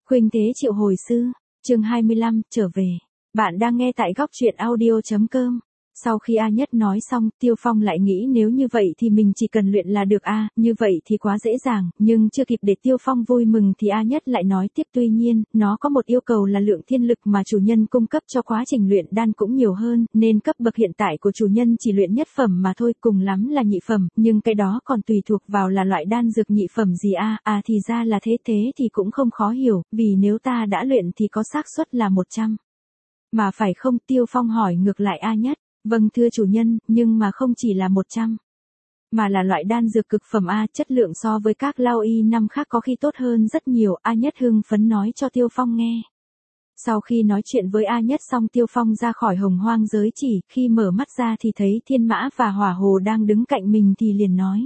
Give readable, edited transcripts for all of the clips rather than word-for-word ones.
Khuynh Thế Triệu Hồi Sư, chương 25, trở về. Bạn đang nghe tại góc truyện audio.com. Sau khi A Nhất nói xong, Tiêu Phong lại nghĩ nếu như vậy thì mình chỉ cần luyện là được a, như vậy thì quá dễ dàng, nhưng chưa kịp để Tiêu Phong vui mừng thì A Nhất lại nói tiếp tuy nhiên, nó có một yêu cầu là lượng thiên lực mà chủ nhân cung cấp cho quá trình luyện đan cũng nhiều hơn, nên cấp bậc hiện tại của chủ nhân chỉ luyện nhất phẩm mà thôi, cùng lắm là nhị phẩm, nhưng cái đó còn tùy thuộc vào là loại đan dược nhị phẩm gì a, thì ra là thế thì cũng không khó hiểu, vì nếu ta đã luyện thì có xác suất là 100. Mà phải không? Tiêu Phong hỏi ngược lại A Nhất. Vâng thưa chủ nhân, nhưng mà không chỉ là 100. Mà là loại đan dược cực phẩm A, chất lượng so với các lao y năm khác có khi tốt hơn rất nhiều, A Nhất hưng phấn nói cho Tiêu Phong nghe. Sau khi nói chuyện với A Nhất xong Tiêu Phong ra khỏi Hồng Hoang giới chỉ, khi mở mắt ra thì thấy Thiên Mã và Hỏa Hồ đang đứng cạnh mình thì liền nói.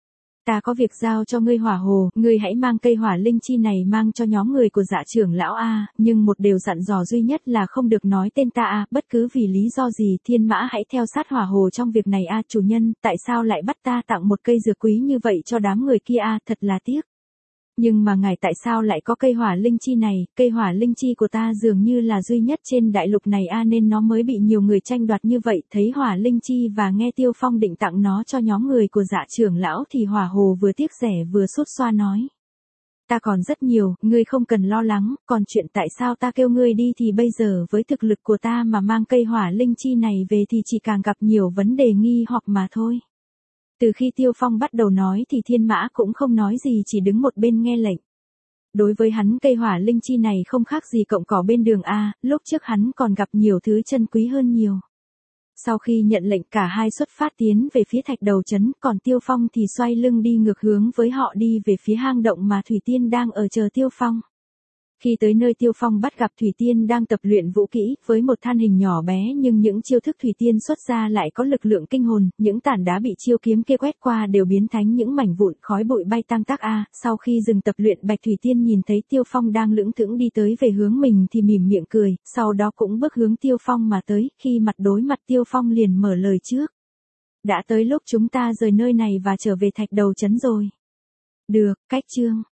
Ta có việc giao cho ngươi Hỏa Hồ, ngươi hãy mang cây hỏa linh chi này mang cho nhóm người của Dạ trưởng lão A, nhưng một điều dặn dò duy nhất là không được nói tên ta A, bất cứ vì lý do gì Thiên Mã hãy theo sát Hỏa Hồ trong việc này A. Chủ nhân, tại sao lại bắt ta tặng một cây dược quý như vậy cho đám người kia A, thật là tiếc. Nhưng mà ngài tại sao lại có cây hỏa linh chi này, cây hỏa linh chi của ta dường như là duy nhất trên đại lục này a, nên nó mới bị nhiều người tranh đoạt như vậy. Thấy hỏa linh chi và nghe Tiêu Phong định tặng nó cho nhóm người của Dạ trưởng lão thì Hỏa Hồ vừa tiếc rẻ vừa sốt xoa nói. Ta còn rất nhiều, ngươi không cần lo lắng, còn chuyện tại sao ta kêu ngươi đi thì bây giờ với thực lực của ta mà mang cây hỏa linh chi này về thì chỉ càng gặp nhiều vấn đề nghi hoặc mà thôi. Từ khi Tiêu Phong bắt đầu nói thì Thiên Mã cũng không nói gì, chỉ đứng một bên nghe lệnh. Đối với hắn cây hỏa linh chi này không khác gì cọng cỏ bên đường A, lúc trước hắn còn gặp nhiều thứ chân quý hơn nhiều. Sau khi nhận lệnh cả hai xuất phát tiến về phía thạch đầu trấn, còn Tiêu Phong thì xoay lưng đi ngược hướng với họ đi về phía hang động mà Thủy Tiên đang ở chờ Tiêu Phong. Khi tới nơi Tiêu Phong bắt gặp Thủy Tiên đang tập luyện vũ kỹ, với một thân hình nhỏ bé nhưng những chiêu thức Thủy Tiên xuất ra lại có lực lượng kinh hồn, những tảng đá bị chiêu kiếm kia quét qua đều biến thành những mảnh vụn, khói bụi bay tang tác a. Sau khi dừng tập luyện, Bạch Thủy Tiên nhìn thấy Tiêu Phong đang lững thững đi tới về hướng mình thì mỉm miệng cười, sau đó cũng bước hướng Tiêu Phong mà tới, khi mặt đối mặt Tiêu Phong liền mở lời trước. Đã tới lúc chúng ta rời nơi này và trở về thạch đầu trấn rồi. Được, cách chương.